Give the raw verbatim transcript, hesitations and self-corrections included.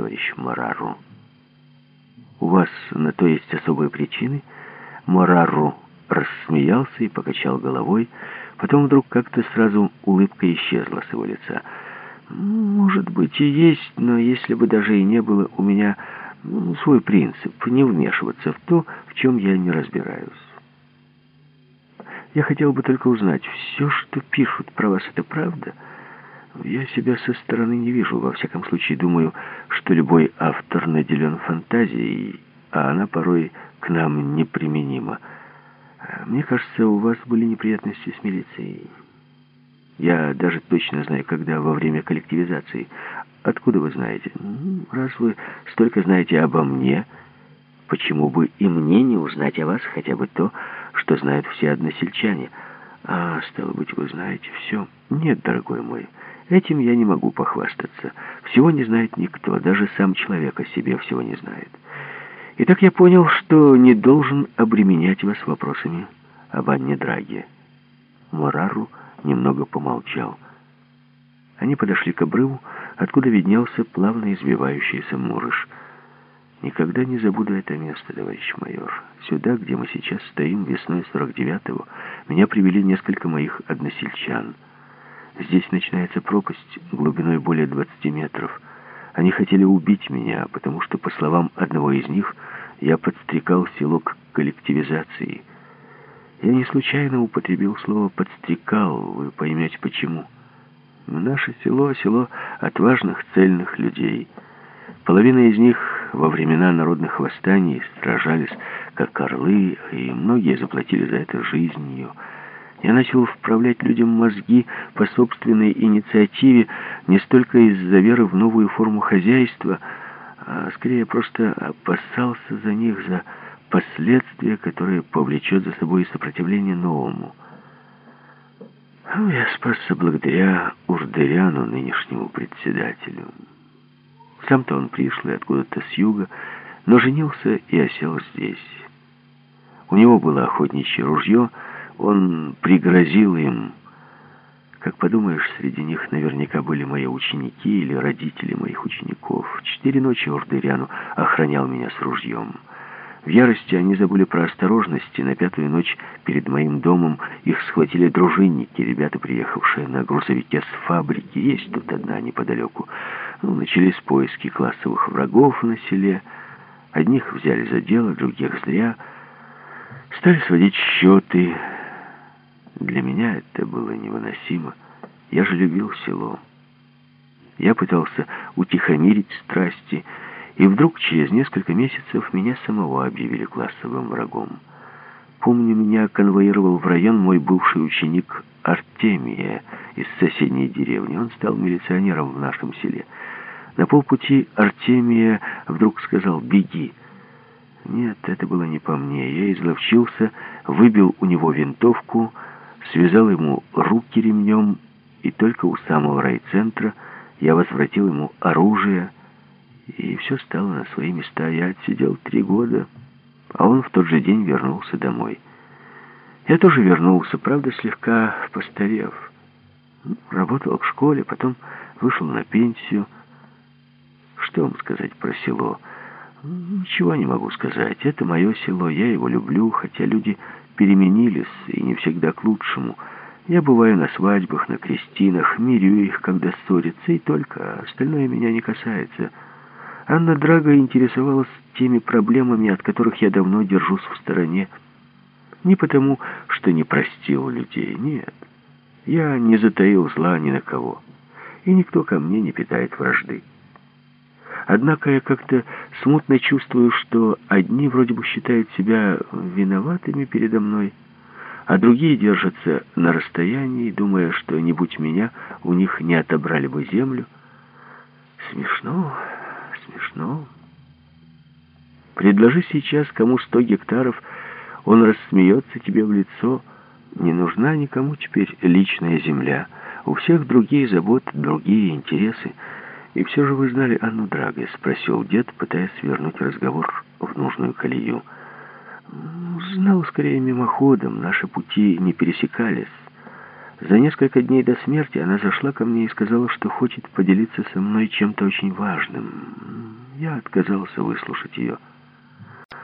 товарищ Морару. У вас на то есть особые причины?» Морару рассмеялся и покачал головой. Потом вдруг как-то сразу улыбка исчезла с его лица. «Может быть и есть, но если бы даже и не было, у меня ну, свой принцип — не вмешиваться в то, в чем я не разбираюсь. Я хотел бы только узнать, все, что пишут про вас, это правда? Я себя со стороны не вижу. Во всяком случае, думаю, что любой автор наделен фантазией, а она порой к нам неприменима. Мне кажется, у вас были неприятности с милицией. Я даже точно знаю, когда во время коллективизации. Откуда вы знаете? Раз вы столько знаете обо мне, почему бы и мне не узнать о вас хотя бы то, что знают все односельчане? А, стало быть, вы знаете все? Нет, дорогой мой, этим я не могу похвастаться. Всего не знает никто, даже сам человек о себе всего не знает. Итак, я понял, что не должен обременять вас вопросами об Анне Драге. Морару немного помолчал. Они подошли к обрыву, откуда виднелся плавно извивающийся Мурыш. «Никогда не забуду это место, товарищ майор. Сюда, где мы сейчас стоим, весной сорок девятого, меня привели несколько моих односельчан. Здесь начинается пропасть глубиной более двадцати метров. Они хотели убить меня, потому что, по словам одного из них, я подстрекал село к коллективизации. Я не случайно употребил слово «подстрекал», вы поймете почему. Наше село — село отважных, цельных людей. Половина из них во времена народных восстаний сражались как орлы, и многие заплатили за это жизнью. Я начал вправлять людям мозги по собственной инициативе не столько из-за веры в новую форму хозяйства, а скорее просто опасался за них, за последствия, которые повлечет за собой сопротивление новому. Я спасся благодаря Урдыряну, нынешнему председателю. Сам-то он пришлый откуда-то с юга, но женился и осел здесь. У него было охотничье ружье, он пригрозил им. Как подумаешь, среди них наверняка были мои ученики или родители моих учеников. Четыре ночи Урдыряну охранял меня с ружьем. В ярости они забыли про осторожность, и на пятую ночь перед моим домом их схватили дружинники, ребята, приехавшие на грузовике с фабрики. Есть тут одна неподалеку. Ну, начались поиски классовых врагов на селе. Одних взяли за дело, других зря. Стали сводить счеты. Для меня это было невыносимо. Я же любил село. Я пытался утихомирить страсти, и вдруг через несколько месяцев меня самого объявили классовым врагом. Помню, меня конвоировал в район мой бывший ученик Артемия из соседней деревни. Он стал милиционером в нашем селе. На полпути Артемия вдруг сказал «беги». Нет, это было не по мне. Я изловчился, выбил у него винтовку, связал ему руки ремнем, и только у самого райцентра я возвратил ему оружие, и все стало на свои места. Я отсидел три года, а он в тот же день вернулся домой. Я тоже вернулся, правда, слегка постарев. Работал в школе, потом вышел на пенсию. Что вам сказать про село? Ничего не могу сказать. Это мое село, я его люблю, хотя люди переменились, и не всегда к лучшему. Я бываю на свадьбах, на крестинах, мирю их, когда ссорятся, и только остальное меня не касается. Анна Драга интересовалась теми проблемами, от которых я давно держусь в стороне. Не потому, что не простил людей, нет. Я не затаил зла ни на кого, и никто ко мне не питает вражды. Однако я как-то смутно чувствую, что одни вроде бы считают себя виноватыми передо мной, а другие держатся на расстоянии, думая, что, не будь меня, у них не отобрали бы землю. Смешно, смешно. Предложи сейчас кому сто гектаров, он рассмеется тебе в лицо. Не нужна никому теперь личная земля. У всех другие заботы, другие интересы. «И все же вы знали Анну Драге?» — спросил дед, пытаясь вернуть разговор в нужную колею. «Знал скорее мимоходом, наши пути не пересекались. За несколько дней до смерти она зашла ко мне и сказала, что хочет поделиться со мной чем-то очень важным. Я отказался выслушать ее.